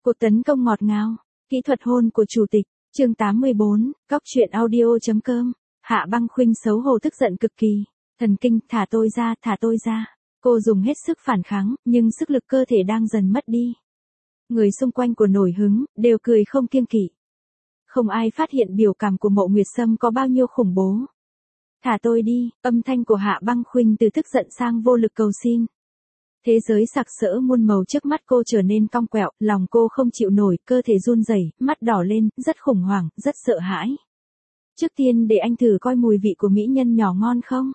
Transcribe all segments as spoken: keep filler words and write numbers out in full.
Cuộc tấn công ngọt ngào, kỹ thuật hôn của chủ tịch, chương tám mươi bốn, góc truyện audio.com, Hạ Băng Khuynh xấu hổ tức giận cực kỳ, thần kinh, thả tôi ra, thả tôi ra. Cô dùng hết sức phản kháng, nhưng sức lực cơ thể đang dần mất đi. Người xung quanh của nổi hứng, đều cười không kiêng kỵ. Không ai phát hiện biểu cảm của Mộ Nguyệt Sâm có bao nhiêu khủng bố. Thả tôi đi, âm thanh của Hạ Băng Khuynh từ tức giận sang vô lực cầu xin. Thế giới sặc sỡ muôn màu trước mắt cô trở nên cong quẹo, lòng cô không chịu nổi, cơ thể run rẩy, mắt đỏ lên, rất khủng hoảng, rất sợ hãi. Trước tiên để anh thử coi mùi vị của mỹ nhân nhỏ ngon không?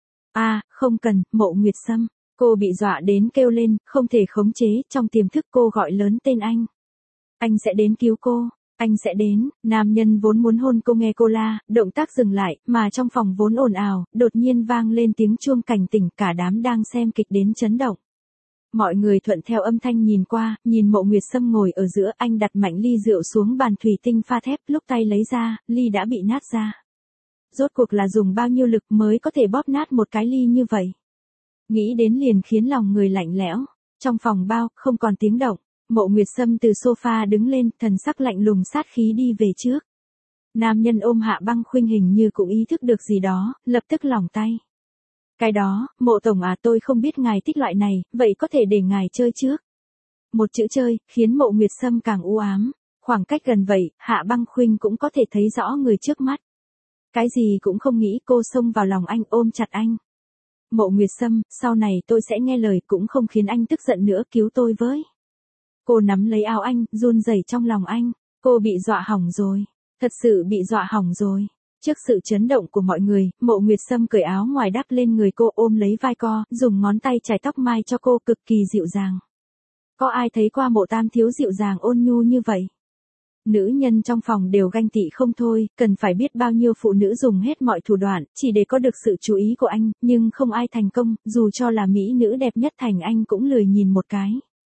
À, không cần, Mộ Nguyệt Sâm. Cô bị dọa đến kêu lên, không thể khống chế, trong tiềm thức cô gọi lớn tên anh. Anh sẽ đến cứu cô, anh sẽ đến, nam nhân vốn muốn hôn cô nghe cô la, động tác dừng lại, mà trong phòng vốn ồn ào, đột nhiên vang lên tiếng chuông cảnh tỉnh, cả đám đang xem kịch đến chấn động. Mọi người thuận theo âm thanh nhìn qua, nhìn Mộ Nguyệt Sâm ngồi ở giữa, anh đặt mạnh ly rượu xuống bàn thủy tinh pha thép, lúc tay lấy ra, ly đã bị nát ra. Rốt cuộc là dùng bao nhiêu lực mới có thể bóp nát một cái ly như vậy? Nghĩ đến liền khiến lòng người lạnh lẽo. Trong phòng bao, không còn tiếng động. Mộ Nguyệt Sâm từ sofa đứng lên, thần sắc lạnh lùng sát khí đi về trước. Nam nhân ôm Hạ Băng Khuynh hình như cũng ý thức được gì đó, lập tức lỏng tay. Cái đó, Mộ tổng à, tôi không biết ngài thích loại này, vậy có thể để ngài chơi trước. Một chữ chơi, khiến Mộ Nguyệt Sâm càng u ám. Khoảng cách gần vậy, Hạ Băng Khuynh cũng có thể thấy rõ người trước mắt. Cái gì cũng không nghĩ, cô xông vào lòng anh, ôm chặt anh. Mộ Nguyệt Sâm, sau này tôi sẽ nghe lời, cũng không khiến anh tức giận nữa, cứu tôi với. Cô nắm lấy áo anh, run rẩy trong lòng anh. Cô bị dọa hỏng rồi. Thật sự bị dọa hỏng rồi. Trước sự chấn động của mọi người, Mộ Nguyệt Sâm cởi áo ngoài đắp lên người cô, ôm lấy vai co, dùng ngón tay chải tóc mai cho cô, cực kỳ dịu dàng. Có ai thấy qua Mộ Tam thiếu dịu dàng ôn nhu như vậy? Nữ nhân trong phòng đều ganh tị không thôi, cần phải biết bao nhiêu phụ nữ dùng hết mọi thủ đoạn, chỉ để có được sự chú ý của anh, nhưng không ai thành công, dù cho là mỹ nữ đẹp nhất thành anh cũng lười nhìn một cái.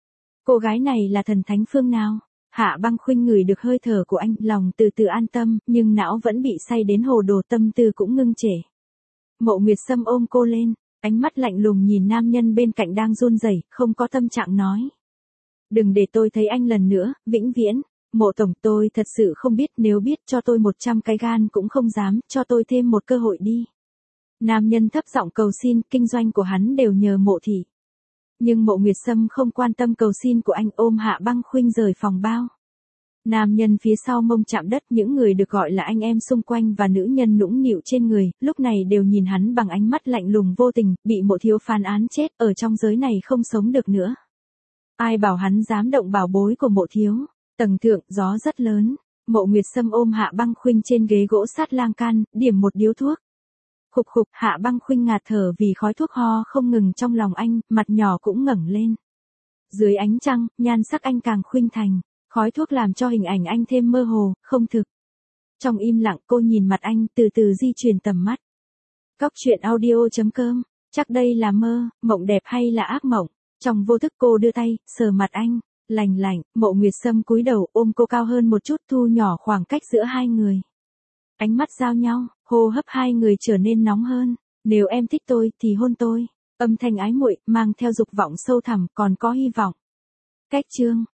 Cô gái này là thần thánh phương nào? Hạ Băng Khuynh ngửi được hơi thở của anh, lòng từ từ an tâm, nhưng não vẫn bị say đến hồ đồ, tâm tư cũng ngưng trệ. Mộ Nguyệt Sâm ôm cô lên, ánh mắt lạnh lùng nhìn nam nhân bên cạnh đang run rẩy, không có tâm trạng nói. Đừng để tôi thấy anh lần nữa, vĩnh viễn. Mộ tổng, tôi thật sự không biết, nếu biết cho tôi một trăm cái gan cũng không dám, cho tôi thêm một cơ hội đi. Nam nhân thấp giọng cầu xin, kinh doanh của hắn đều nhờ Mộ thị. Nhưng Mộ Nguyệt Sâm không quan tâm cầu xin của anh, ôm Hạ Băng Khuynh rời phòng bao. Nam nhân phía sau mông chạm đất, những người được gọi là anh em xung quanh và nữ nhân nũng nịu trên người, lúc này đều nhìn hắn bằng ánh mắt lạnh lùng vô tình, bị Mộ thiếu phán án chết, ở trong giới này không sống được nữa. Ai bảo hắn dám động bảo bối của Mộ thiếu? Tầng thượng, gió rất lớn. Mộ Nguyệt Sâm ôm Hạ Băng Khuynh trên ghế gỗ sát lan can, điểm một điếu thuốc. Khục khục, Hạ Băng Khuynh ngạt thở vì khói thuốc ho không ngừng trong lòng anh, mặt nhỏ cũng ngẩng lên. Dưới ánh trăng, nhan sắc anh càng khuynh thành, khói thuốc làm cho hình ảnh anh thêm mơ hồ, không thực. Trong im lặng, cô nhìn mặt anh, từ từ di chuyển tầm mắt. Góc truyện audio.com, chắc đây là mơ, mộng đẹp hay là ác mộng? Trong vô thức cô đưa tay, sờ mặt anh. Lành lạnh, Mộ Nguyệt Sâm cúi đầu, ôm cô cao hơn một chút, thu nhỏ khoảng cách giữa hai người. Ánh mắt giao nhau, hô hấp hai người trở nên nóng hơn. Nếu em thích tôi, thì hôn tôi. Âm thanh ái muội, mang theo dục vọng sâu thẳm, còn có hy vọng. Cách chương.